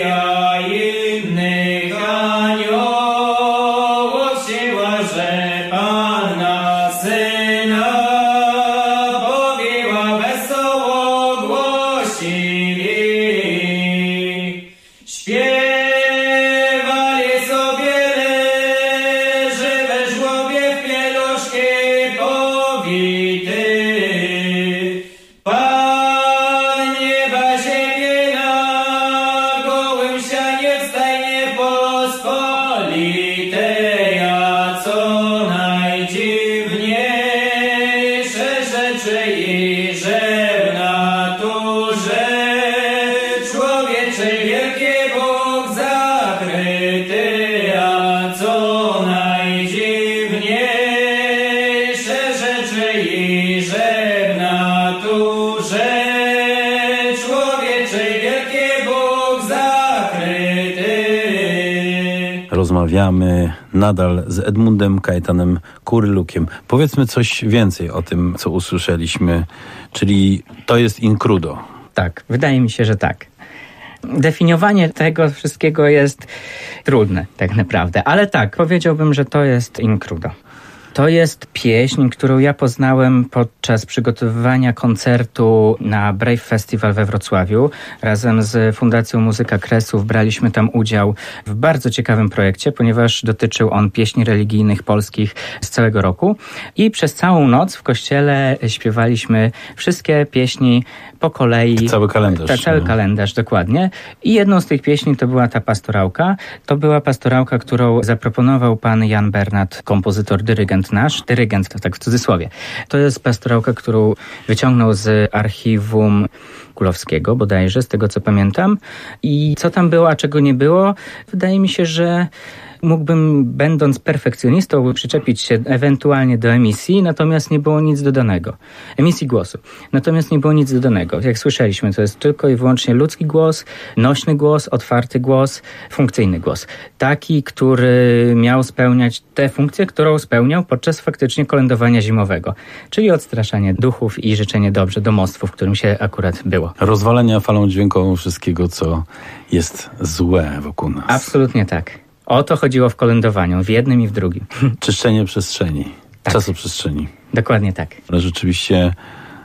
S17: Rozmawiamy nadal z Edmundem Kajetanem Kurylukiem. Powiedzmy coś więcej o tym, co usłyszeliśmy, czyli to jest incrudo.
S19: Tak, wydaje mi się, że tak. Definiowanie tego wszystkiego jest trudne tak naprawdę, ale tak, powiedziałbym, że to jest incrudo. To jest pieśń, którą ja poznałem podczas przygotowywania koncertu na Brave Festival we Wrocławiu. Razem z Fundacją Muzyka Kresów braliśmy tam udział w bardzo ciekawym projekcie, ponieważ dotyczył on pieśni religijnych polskich z całego roku. I przez całą noc w kościele śpiewaliśmy wszystkie pieśni po kolei.
S17: Cały kalendarz.
S19: Cały kalendarz, dokładnie. I jedną z tych pieśni to była ta pastorałka. To była pastorałka, którą zaproponował pan Jan Bernat, kompozytor, dyrygent nasz. Dyrygent to tak w cudzysłowie. To jest pastorałka, którą wyciągnął z archiwum Kulowskiego bodajże, z tego co pamiętam. I co tam było, a czego nie było? Wydaje mi się, że mógłbym, będąc perfekcjonistą, przyczepić się ewentualnie do emisji, natomiast nie było nic dodanego. Emisji głosu. Natomiast nie było nic dodanego. Jak słyszeliśmy, to jest tylko i wyłącznie ludzki głos, nośny głos, otwarty głos, funkcyjny głos. Taki, który miał spełniać tę funkcję, którą spełniał podczas faktycznie kolędowania zimowego. Czyli odstraszanie duchów i życzenie dobrze domostwu, w którym się akurat było.
S17: Rozwalenia falą dźwiękową wszystkiego, co jest złe wokół nas.
S19: Absolutnie tak. O to chodziło w kolędowaniu, w jednym i w drugim.
S17: Czyszczenie przestrzeni,
S19: tak.
S17: Czasoprzestrzeni.
S19: Dokładnie tak.
S17: Ale rzeczywiście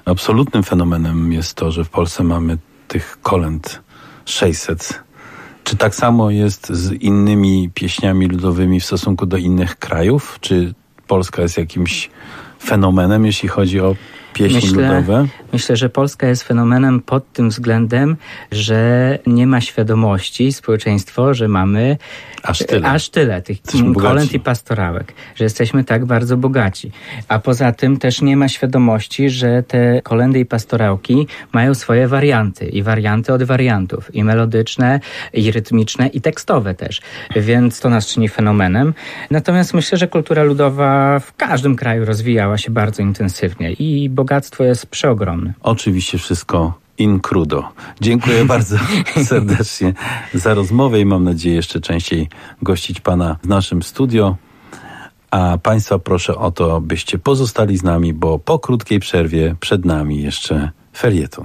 S17: absolutnym fenomenem jest to, że w Polsce mamy tych kolęd 600. Czy tak samo jest z innymi pieśniami ludowymi w stosunku do innych krajów? Czy Polska jest jakimś fenomenem, jeśli chodzi o pieśni ludowe?
S19: Myślę, że Polska jest fenomenem pod tym względem, że nie ma świadomości społeczeństwo, że mamy aż tyle tych kolęd i pastorałek, że jesteśmy tak bardzo bogaci. A poza tym też nie ma świadomości, że te kolędy i pastorałki mają swoje warianty i warianty od wariantów, i melodyczne, i rytmiczne, i tekstowe też. Więc to nas czyni fenomenem. Natomiast myślę, że kultura ludowa w każdym kraju rozwijała się bardzo intensywnie i bogactwo jest przeogromne.
S17: Oczywiście wszystko in crudo. Dziękuję bardzo serdecznie za rozmowę i mam nadzieję jeszcze częściej gościć Pana w naszym studio. A Państwa proszę o to, byście pozostali z nami, bo po krótkiej przerwie przed nami jeszcze felieton.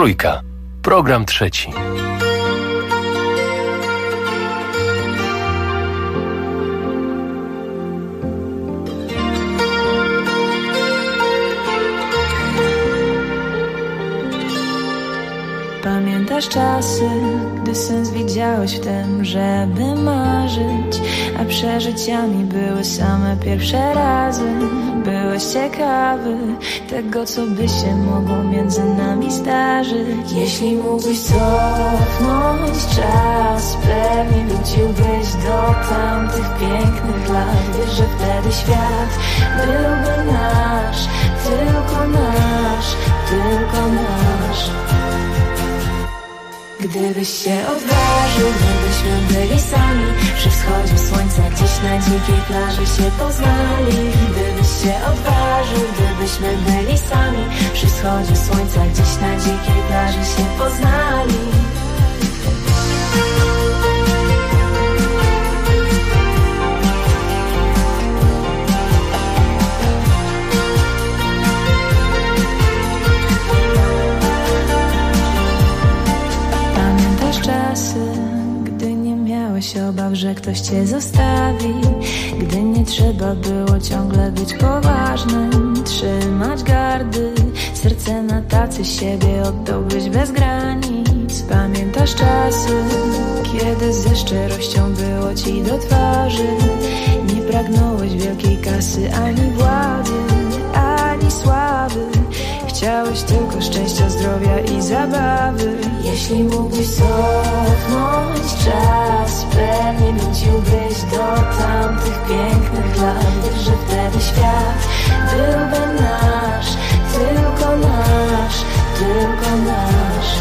S6: Trójka. Program trzeci.
S4: Pamiętasz czasy, gdy sens widziałeś w tym, żeby marzyć, a przeżyciami były same pierwsze razy. Byłeś ciekawy tego, co by się mogło między nami zdarzyć. Jeśli mógłbyś cofnąć czas, pewnie wróciłbyś do tamtych pięknych lat. Wiesz, że wtedy świat byłby nasz, tylko nasz, tylko nasz. Gdybyś się odważył, gdybyśmy byli sami przy wschodzie słońca, gdzieś na dzikiej plaży się poznali. Gdybyś się odważył, gdybyśmy byli sami przy wschodzie słońca, gdzieś na dzikiej plaży się poznali. Gdy nie miałeś obaw, że ktoś cię zostawi, gdy nie trzeba było ciągle być poważnym, trzymać gardy, serce na tacy siebie oddałbyś bez granic. Pamiętasz czasy, kiedy ze szczerością było ci do twarzy, nie pragnąłeś wielkiej kasy, ani władzy, ani sławy. Chciałeś tylko szczęścia, zdrowia i zabawy. Jeśli mógłbyś cofnąć czas, pewnie wróciłbyś do tamtych pięknych lat. Wiesz, że wtedy świat byłby nasz, tylko nasz, tylko nasz.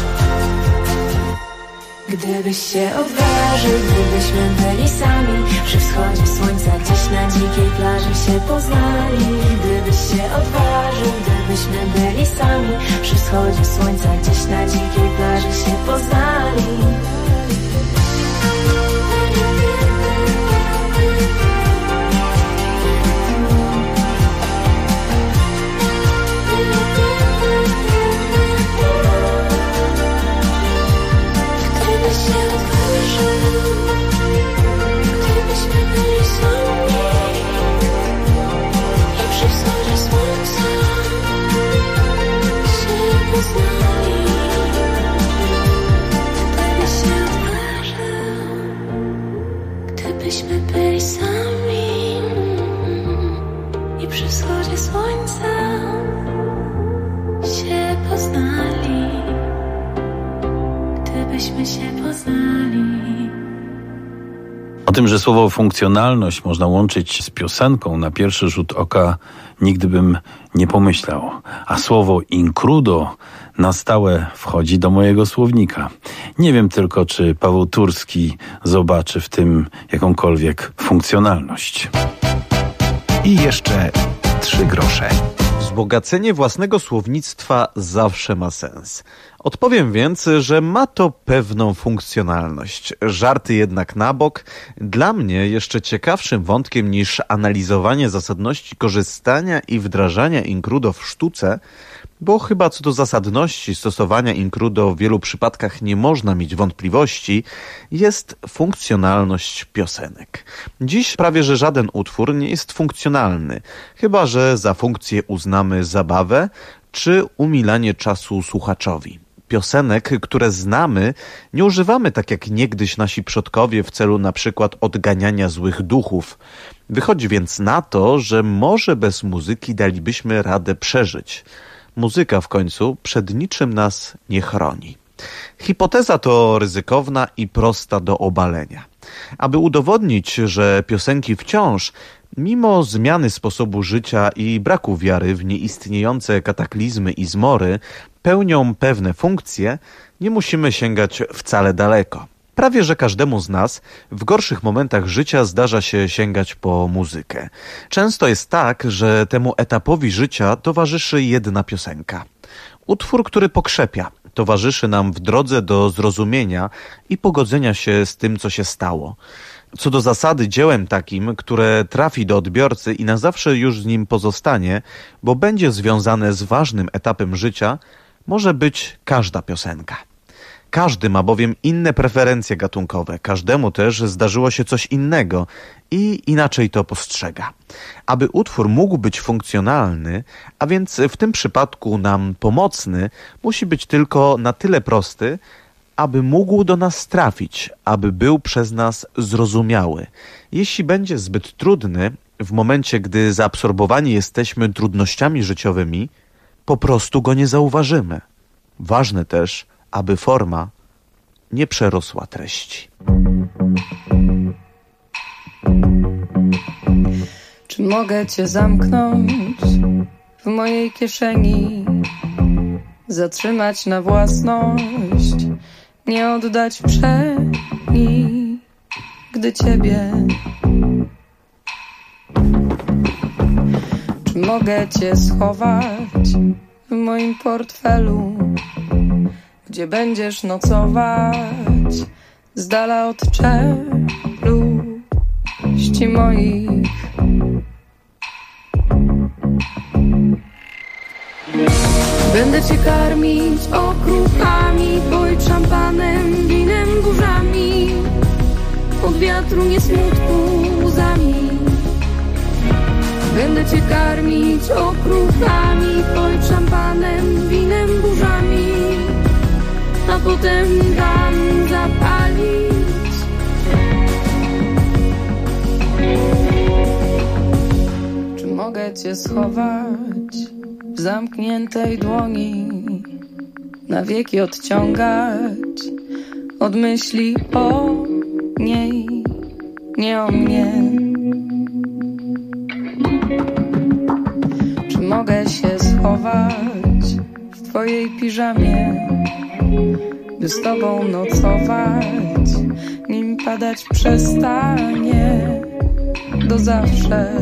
S4: Gdybyś się odważył, gdybyśmy byli sami przy wschodzie słońca, gdzieś na dzikiej plaży się poznali. Gdybyś się odważył, gdybyśmy byli sami przy wschodzie słońca, gdzieś na dzikiej plaży się poznali. Gdybyśmy byli sami i przy wschodzie słońca się poznali. Gdybyśmy się poznali.
S17: O tym, że słowo funkcjonalność można łączyć z piosenką, na pierwszy rzut oka nigdy bym nie pomyślał. A słowo incrudo na stałe wchodzi do mojego słownika. Nie wiem tylko, czy Paweł Turski zobaczy w tym jakąkolwiek funkcjonalność.
S2: I jeszcze 3 grosze.
S22: Wzbogacenie własnego słownictwa zawsze ma sens. Odpowiem więc, że ma to pewną funkcjonalność. Żarty jednak na bok. Dla mnie jeszcze ciekawszym wątkiem niż analizowanie zasadności korzystania i wdrażania incrudo w sztuce, bo chyba co do zasadności stosowania incrudo w wielu przypadkach nie można mieć wątpliwości, jest funkcjonalność piosenek. Dziś prawie że żaden utwór nie jest funkcjonalny, chyba że za funkcję uznamy zabawę czy umilanie czasu słuchaczowi. Piosenek, które znamy, nie używamy tak jak niegdyś nasi przodkowie w celu na przykład odganiania złych duchów. Wychodzi więc na to, że może bez muzyki dalibyśmy radę przeżyć. Muzyka w końcu przed niczym nas nie chroni. Hipoteza to ryzykowna i prosta do obalenia. Aby udowodnić, że piosenki wciąż, mimo zmiany sposobu życia i braku wiary w nieistniejące kataklizmy i zmory, pełnią pewne funkcje, nie musimy sięgać wcale daleko. Prawie że każdemu z nas w gorszych momentach życia zdarza się sięgać po muzykę. Często jest tak, że temu etapowi życia towarzyszy jedna piosenka. Utwór, który pokrzepia, towarzyszy nam w drodze do zrozumienia i pogodzenia się z tym, co się stało. Co do zasady, dziełem takim, które trafi do odbiorcy i na zawsze już z nim pozostanie, bo będzie związane z ważnym etapem życia, może być każda piosenka. Każdy ma bowiem inne preferencje gatunkowe, każdemu też zdarzyło się coś innego i inaczej to postrzega. Aby utwór mógł być funkcjonalny, a więc w tym przypadku nam pomocny, musi być tylko na tyle prosty, aby mógł do nas trafić, aby był przez nas zrozumiały. Jeśli będzie zbyt trudny, w momencie, gdy zaabsorbowani jesteśmy trudnościami życiowymi, po prostu go nie zauważymy. Ważne też, aby forma nie przerosła treści.
S3: Czy mogę cię zamknąć w mojej kieszeni, zatrzymać na własność, nie oddać przeni, gdy ciebie? Czy mogę cię schować w moim portfelu, gdzie będziesz nocować, z dala od czeluści moich? Będę cię karmić okruchami, poić szampanem, winem, burzami, od wiatru nie smutku łzami. Będę cię karmić okruchami, poić szampanem, winem, burzami, a potem dam zapalić. Czy mogę cię schować w zamkniętej dłoni, na wieki odciągać od myśli o niej, nie o mnie? Czy mogę się schować w twojej piżamie, by z tobą nocować, nim padać przestanie do zawsze?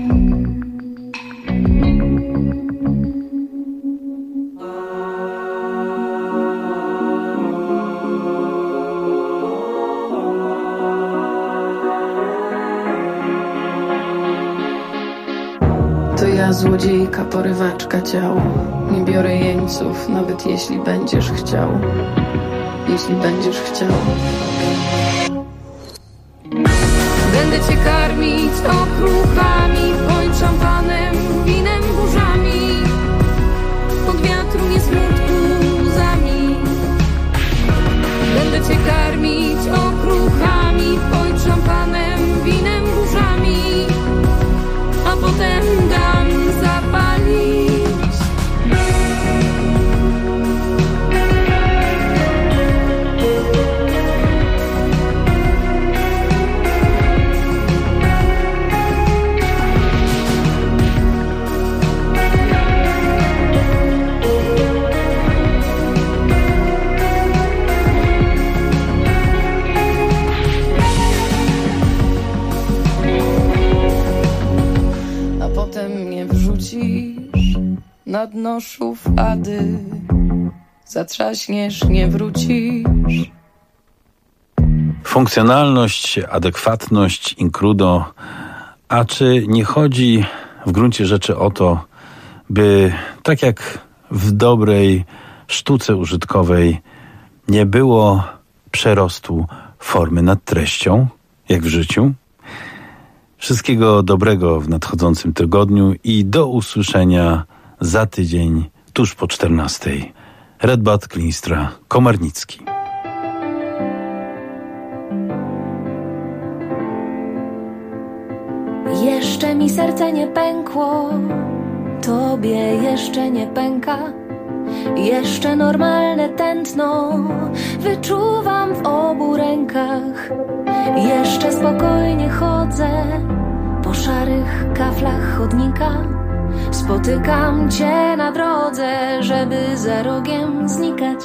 S3: To ja, złodziejka, porywaczka ciał, nie biorę jeńców, nawet jeśli będziesz chciał. Jeśli będziesz chciał. Będę cię karmić okruchami, poić szampanem, winem, burzami, od wiatru nie smutku łzami. Będę cię karmić okruchami, poić szampanem, winem, burzami, a potem dam zapalić. Na dno szuflady zatrzaśniesz, nie wrócisz.
S17: Funkcjonalność, adekwatność, includo. A czy nie chodzi w gruncie rzeczy o to, by tak jak w dobrej sztuce użytkowej nie było przerostu formy nad treścią, jak w życiu? Wszystkiego dobrego w nadchodzącym tygodniu i do usłyszenia za tydzień, tuż po 14. Redbad, Klinstra, Komarnicki.
S4: Jeszcze mi serce nie pękło, tobie jeszcze nie pęka. Jeszcze normalne tętno wyczuwam w obu rękach. Jeszcze spokojnie chodzę po szarych kaflach chodnika. Spotykam cię na drodze, żeby za rogiem znikać.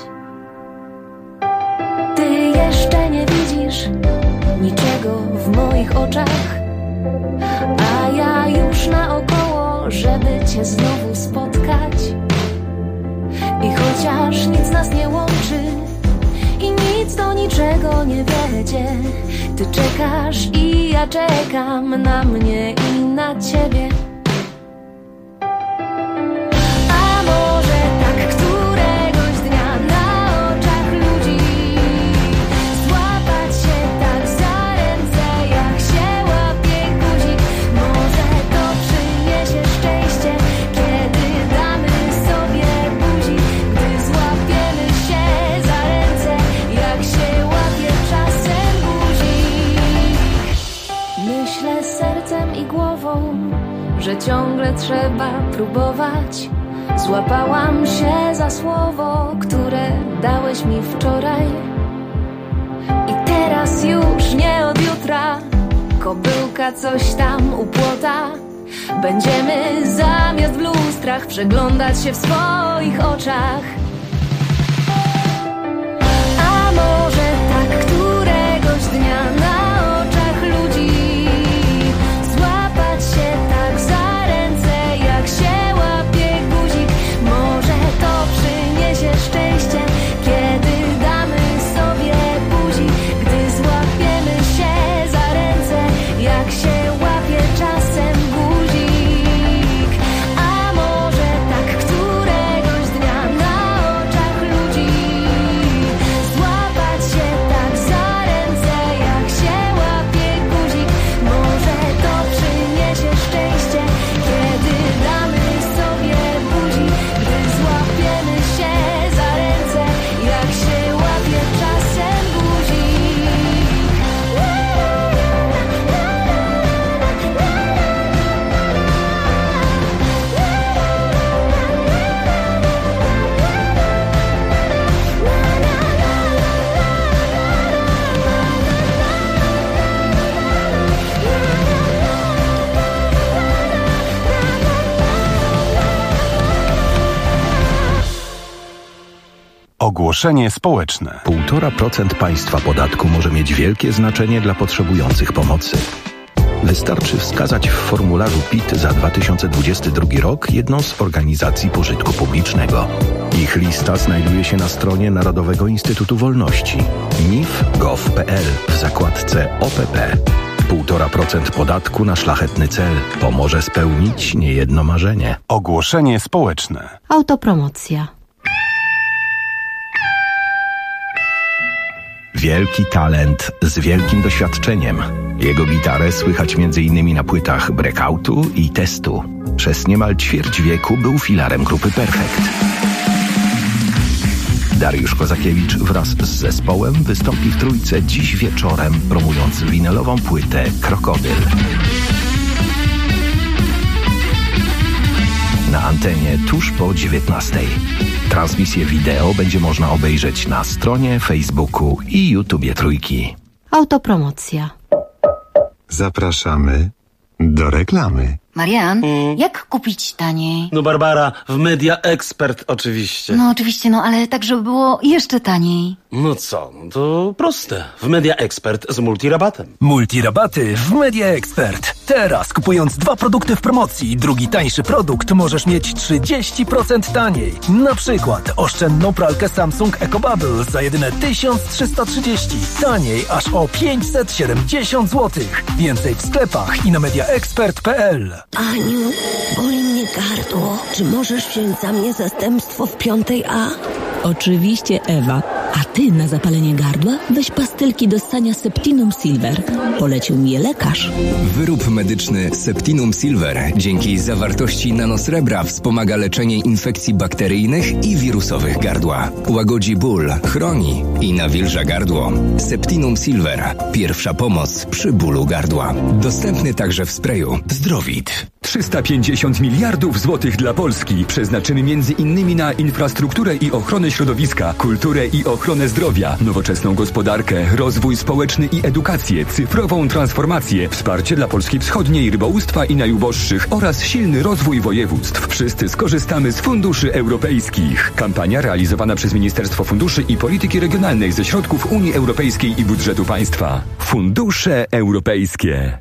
S4: Ty jeszcze nie widzisz niczego w moich oczach, a ja już naokoło, żeby cię znowu spotkać. I chociaż nic nas nie łączy i nic do niczego nie wiedzie, ty czekasz i ja czekam na mnie i na ciebie. A może tak któregoś Myślę sercem i głową, że ciągle trzeba próbować. Złapałam się za słowo, które dałeś mi wczoraj. I teraz już nie od jutra kobyłka coś tam u płota. Będziemy zamiast w lustrach przeglądać się w swoich oczach. A może tak któregoś dnia na oczach ludzi złapać się tak za ręce, jak się łapie guzik. Może to przyniesie szczęście, kiedy damy sobie buzi, gdy złapiemy się za ręce, jak się łapie czasem guzik. A może tak któregoś dnia na oczach ludzi złapać się tak za ręce, jak się łapie guzik. Może to przyniesie szczęście, kiedy damy sobie buzi, gdy złapiemy się za ręce, jak się łapie czasem guzik.
S2: Ogłoszenie społeczne.
S7: 1,5% państwa podatku może mieć wielkie znaczenie dla potrzebujących pomocy. Wystarczy wskazać w formularzu PIT za 2022 rok jedną z organizacji pożytku publicznego. Ich lista znajduje się na stronie Narodowego Instytutu Wolności nif.gov.pl w zakładce OPP. 1,5% podatku na szlachetny cel pomoże spełnić niejedno marzenie.
S2: Ogłoszenie społeczne.
S12: Autopromocja.
S7: Wielki talent z wielkim doświadczeniem. Jego gitarę słychać m.in. na płytach Breakoutu i Testu. Przez niemal ćwierć wieku był filarem grupy Perfekt. Dariusz Kozakiewicz wraz z zespołem wystąpi w Trójce dziś wieczorem, promując winylową płytę Krokodyl. Na antenie tuż po 19:00. Transmisję wideo będzie można obejrzeć na stronie, Facebooku i YouTubie Trójki.
S12: Autopromocja.
S2: Zapraszamy do reklamy.
S16: Marian, jak kupić taniej?
S15: No Barbara, w Media Expert oczywiście.
S16: No oczywiście, ale tak, żeby było jeszcze taniej.
S15: No co, to proste. W Media Expert z multirabatem.
S6: Multirabaty w Media Expert. Teraz kupując 2 produkty w promocji i drugi tańszy produkt możesz mieć 30% taniej. Na przykład oszczędną pralkę Samsung EcoBubble za jedyne 1330. Taniej aż o 570 zł. Więcej w sklepach i na mediaexpert.pl.
S12: Aniu, boli mnie gardło. Czy możesz wziąć za mnie zastępstwo w 5A?
S13: Oczywiście, Ewa. A ty na zapalenie gardła weź pastylki do ssania Septinum Silver. Polecił mi je lekarz.
S14: Wyrób medyczny Septinum Silver dzięki zawartości nanosrebra wspomaga leczenie infekcji bakteryjnych i wirusowych gardła. Łagodzi ból, chroni i nawilża gardło. Septinum Silver. Pierwsza pomoc przy bólu gardła. Dostępny także w sprayu. Zdrowit.
S5: 350 miliardów złotych dla Polski przeznaczymy między innymi na infrastrukturę i ochronę środowiska, kulturę i ochronę zdrowia, nowoczesną gospodarkę, rozwój społeczny i edukację, cyfrową transformację, wsparcie dla Polski Wschodniej, rybołówstwa i najuboższych oraz silny rozwój województw. Wszyscy skorzystamy z funduszy europejskich. Kampania realizowana przez Ministerstwo Funduszy i Polityki Regionalnej ze środków Unii Europejskiej i budżetu państwa. Fundusze europejskie.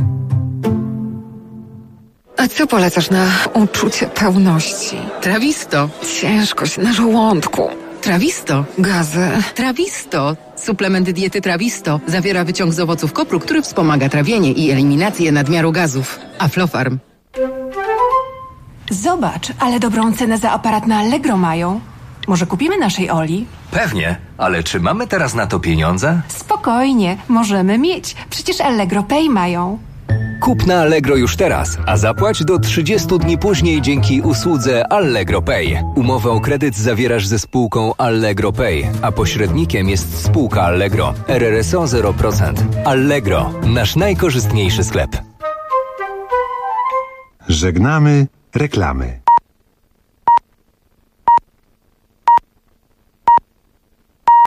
S10: A co polecasz na uczucie pełności?
S23: Trawisto.
S10: Ciężkość na żołądku.
S23: Trawisto.
S10: Gazy.
S23: Trawisto. Suplement diety Trawisto zawiera wyciąg z owoców kopru, który wspomaga trawienie i eliminację nadmiaru gazów. Aflofarm.
S10: Zobacz, ale dobrą cenę za aparat na Allegro mają. Może kupimy naszej Oli?
S24: Pewnie, ale czy mamy teraz na to pieniądze?
S10: Spokojnie, możemy mieć. Przecież Allegro Pay mają.
S14: Kup na Allegro już teraz, a zapłać do 30 dni później dzięki usłudze Allegro Pay. Umowę o kredyt zawierasz ze spółką Allegro Pay, a pośrednikiem jest spółka Allegro. RRSO 0%. Allegro, nasz najkorzystniejszy sklep.
S2: Żegnamy reklamy.